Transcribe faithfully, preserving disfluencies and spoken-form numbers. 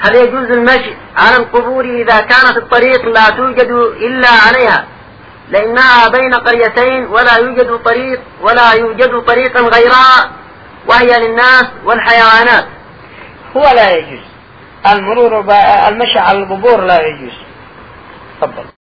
هل يجوز المشي على القبور إذا كانت الطريق لا توجد إلا عليها لأنها بين قريتين ولا يوجد طريق ولا يوجد طريقا غيرها وهي للناس والحيوانات؟ هو لا يجوز المرور، المشي على القبور لا يجوز. تفضل.